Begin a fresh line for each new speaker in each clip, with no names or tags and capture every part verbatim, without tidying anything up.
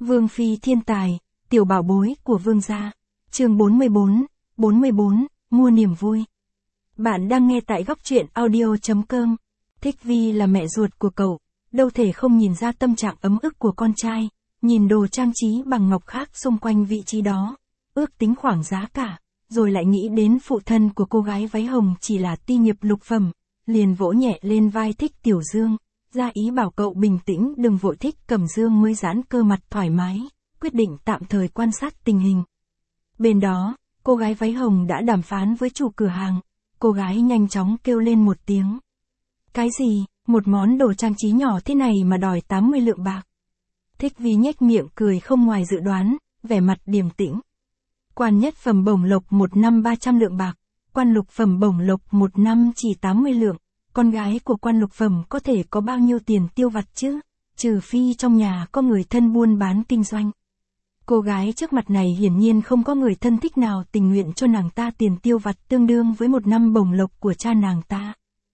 Vương phi thiên tài, tiểu bảo bối của vương gia. Chương bốn mươi bốn, bốn mươi bốn, mua niềm vui. Bạn đang nghe tại góc truyện audio chấm com. Thích Vi là mẹ ruột của cậu, đâu thể không nhìn ra tâm trạng ấm ức của con trai, nhìn đồ trang trí bằng ngọc khác xung quanh vị trí đó, ước tính khoảng giá cả, rồi lại nghĩ đến phụ thân của cô gái váy hồng chỉ là ti nghiệp lục phẩm, liền vỗ nhẹ lên vai Thích Tiểu Dương, ra ý bảo cậu bình tĩnh đừng vội. Thích Cẩm Dương mới giãn cơ mặt thoải mái, quyết định tạm thời quan sát tình hình. Bên đó, cô gái váy hồng đã đàm phán với chủ cửa hàng, cô gái nhanh chóng kêu lên một tiếng. Cái gì, một món đồ trang trí nhỏ thế này mà đòi tám mươi lượng bạc. Thích Vi nhếch miệng cười không ngoài dự đoán, vẻ mặt điềm tĩnh. Quan nhất phẩm bổng lộc một năm ba trăm lượng bạc, quan lục phẩm bổng lộc một năm chỉ tám mươi lượng, con gái của quan lục phẩm có thể có bao nhiêu tiền tiêu vặt chứ, trừ phi trong nhà có người thân buôn bán kinh doanh. Cô gái trước mặt này hiển nhiên không có người thân thích nào tình nguyện cho nàng ta tiền tiêu vặt tương đương với một năm bổng lộc của cha nàng ta.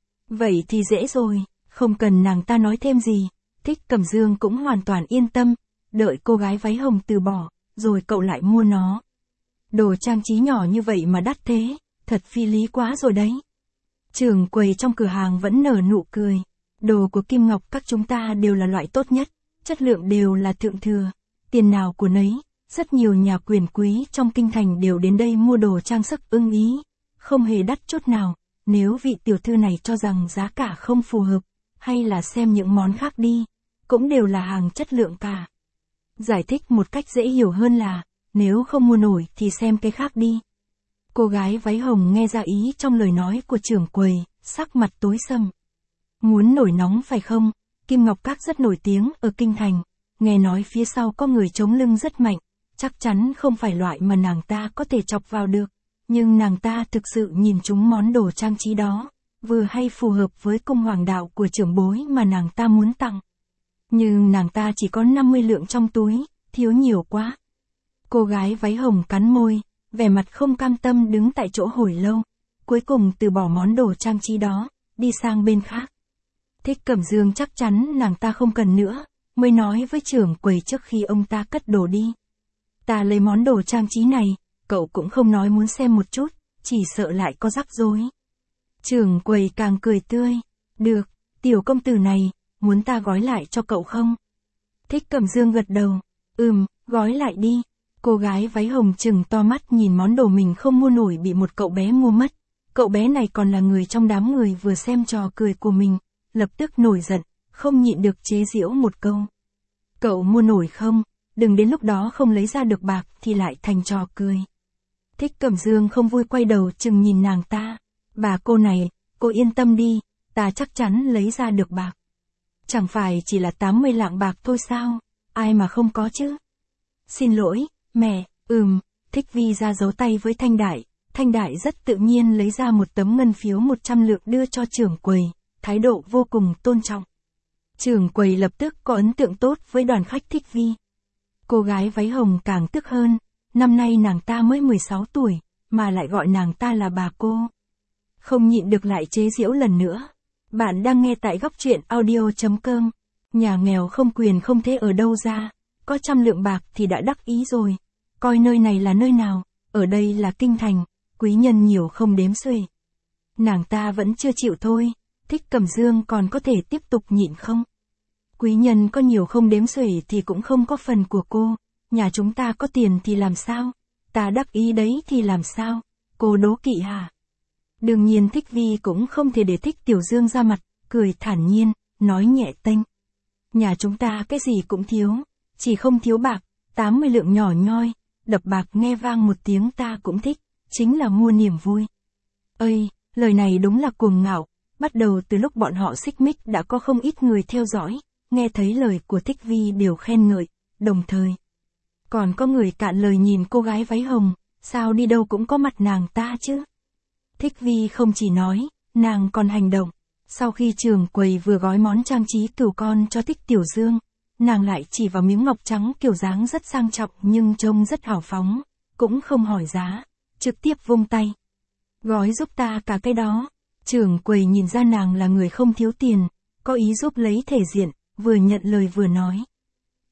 Vậy thì dễ rồi, không cần nàng ta nói thêm gì, Thích Cẩm Dương cũng hoàn toàn yên tâm, đợi cô gái váy hồng từ bỏ, rồi cậu lại mua nó. Đồ trang trí nhỏ như vậy mà đắt thế, thật phi lý quá rồi đấy. Trưởng quầy trong cửa hàng vẫn nở nụ cười, đồ của Kim Ngọc các chúng ta đều là loại tốt nhất, chất lượng đều là thượng thừa, tiền nào của nấy, rất nhiều nhà quyền quý trong kinh thành đều đến đây mua đồ trang sức ưng ý, không hề đắt chút nào. Nếu vị tiểu thư này cho rằng giá cả không phù hợp, hay là xem những món khác đi, cũng đều là hàng chất lượng cả. Giải thích một cách dễ hiểu hơn là, nếu không mua nổi thì xem cái khác đi. Cô gái váy hồng nghe ra ý trong lời nói của trưởng quầy, sắc mặt tối sầm. Muốn nổi nóng phải không? Kim Ngọc Các rất nổi tiếng ở kinh thành, nghe nói phía sau có người chống lưng rất mạnh, chắc chắn không phải loại mà nàng ta có thể chọc vào được. Nhưng nàng ta thực sự nhìn trúng món đồ trang trí đó, vừa hay phù hợp với cung hoàng đạo của trưởng bối mà nàng ta muốn tặng. Nhưng nàng ta chỉ có năm mươi lượng trong túi, thiếu nhiều quá. Cô gái váy hồng cắn môi, vẻ mặt không cam tâm đứng tại chỗ hồi lâu, cuối cùng từ bỏ món đồ trang trí đó, đi sang bên khác. Thích Cẩm Dương chắc chắn nàng ta không cần nữa, mới nói với trưởng quầy trước khi ông ta cất đồ đi. Ta lấy món đồ trang trí này. Cậu cũng không nói muốn xem một chút, chỉ sợ lại có rắc rối. Trưởng quầy càng cười tươi. Được, tiểu công tử này, muốn ta gói lại cho cậu không? Thích Cẩm Dương gật đầu. Ừm, gói lại đi. Cô gái váy hồng trừng to mắt nhìn món đồ mình không mua nổi bị một cậu bé mua mất. Cậu bé này còn là người trong đám người vừa xem trò cười của mình, lập tức nổi giận, không nhịn được chế giễu một câu. Cậu mua nổi không? Đừng đến lúc đó không lấy ra được bạc thì lại thành trò cười. Thích Cẩm Dương không vui quay đầu chừng nhìn nàng ta. Bà cô này, cô yên tâm đi, ta chắc chắn lấy ra được bạc. Chẳng phải chỉ là tám mươi lạng bạc thôi sao, ai mà không có chứ. Xin lỗi, mẹ, ừm, Thích Vi ra giấu tay với Thanh Đại. Thanh Đại rất tự nhiên lấy ra một tấm ngân phiếu một trăm lượng đưa cho trưởng quầy, thái độ vô cùng tôn trọng. Trưởng quầy lập tức có ấn tượng tốt với đoàn khách Thích Vi. Cô gái váy hồng càng tức hơn. Năm nay nàng ta mới mười sáu tuổi, mà lại gọi nàng ta là bà cô. Không nhịn được lại chế giễu lần nữa. Bạn đang nghe tại góc truyện audio chấm com. Nhà nghèo không quyền không thế ở đâu ra, có trăm lượng bạc thì đã đắc ý rồi. Coi nơi này là nơi nào, ở đây là kinh thành, quý nhân nhiều không đếm xuể. Nàng ta vẫn chưa chịu thôi, Thích Cẩm Dương còn có thể tiếp tục nhịn không? Quý nhân có nhiều không đếm xuể thì cũng không có phần của cô. Nhà chúng ta có tiền thì làm sao? Ta đắc ý đấy thì làm sao? Cô đố kỵ hả? Đương nhiên Thích Vi cũng không thể để Thích Tiểu Dương ra mặt, cười thản nhiên, nói nhẹ tênh. Nhà chúng ta cái gì cũng thiếu, chỉ không thiếu bạc, tám mươi lượng nhỏ nhoi, đập bạc nghe vang một tiếng ta cũng thích, chính là mua niềm vui. Ây, lời này đúng là cuồng ngạo, bắt đầu từ lúc bọn họ xích mích đã có không ít người theo dõi, nghe thấy lời của Thích Vi đều khen ngợi, đồng thời. Còn có người cạn lời nhìn cô gái váy hồng, sao đi đâu cũng có mặt nàng ta chứ. Thích Vi không chỉ nói, nàng còn hành động. Sau khi trưởng quầy vừa gói món trang trí cửu con cho Thích Tiểu Dương, nàng lại chỉ vào miếng ngọc trắng kiểu dáng rất sang trọng nhưng trông rất hào phóng, cũng không hỏi giá, trực tiếp vung tay. Gói giúp ta cả cái đó. Trưởng quầy nhìn ra nàng là người không thiếu tiền, có ý giúp lấy thể diện, vừa nhận lời vừa nói.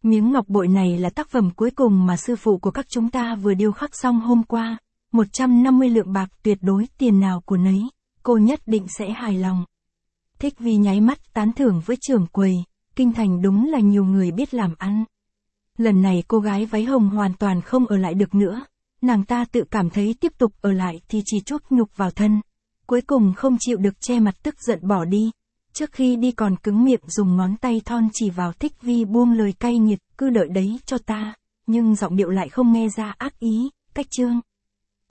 Miếng ngọc bội này là tác phẩm cuối cùng mà sư phụ của các chúng ta vừa điêu khắc xong hôm qua. một trăm năm mươi lượng bạc, tuyệt đối tiền nào của nấy. Cô nhất định sẽ hài lòng. Thích Vi nháy mắt tán thưởng với trưởng quầy. Kinh thành đúng là nhiều người biết làm ăn. Lần này cô gái váy hồng hoàn toàn không ở lại được nữa. Nàng ta tự cảm thấy tiếp tục ở lại thì chỉ chuốc nhục vào thân. Cuối cùng không chịu được che mặt tức giận bỏ đi. Trước khi đi còn cứng miệng dùng ngón tay thon chỉ vào Thích Vi buông lời cay nghiệt, cứ đợi đấy cho ta. Nhưng giọng điệu lại không nghe ra ác ý. Cách chương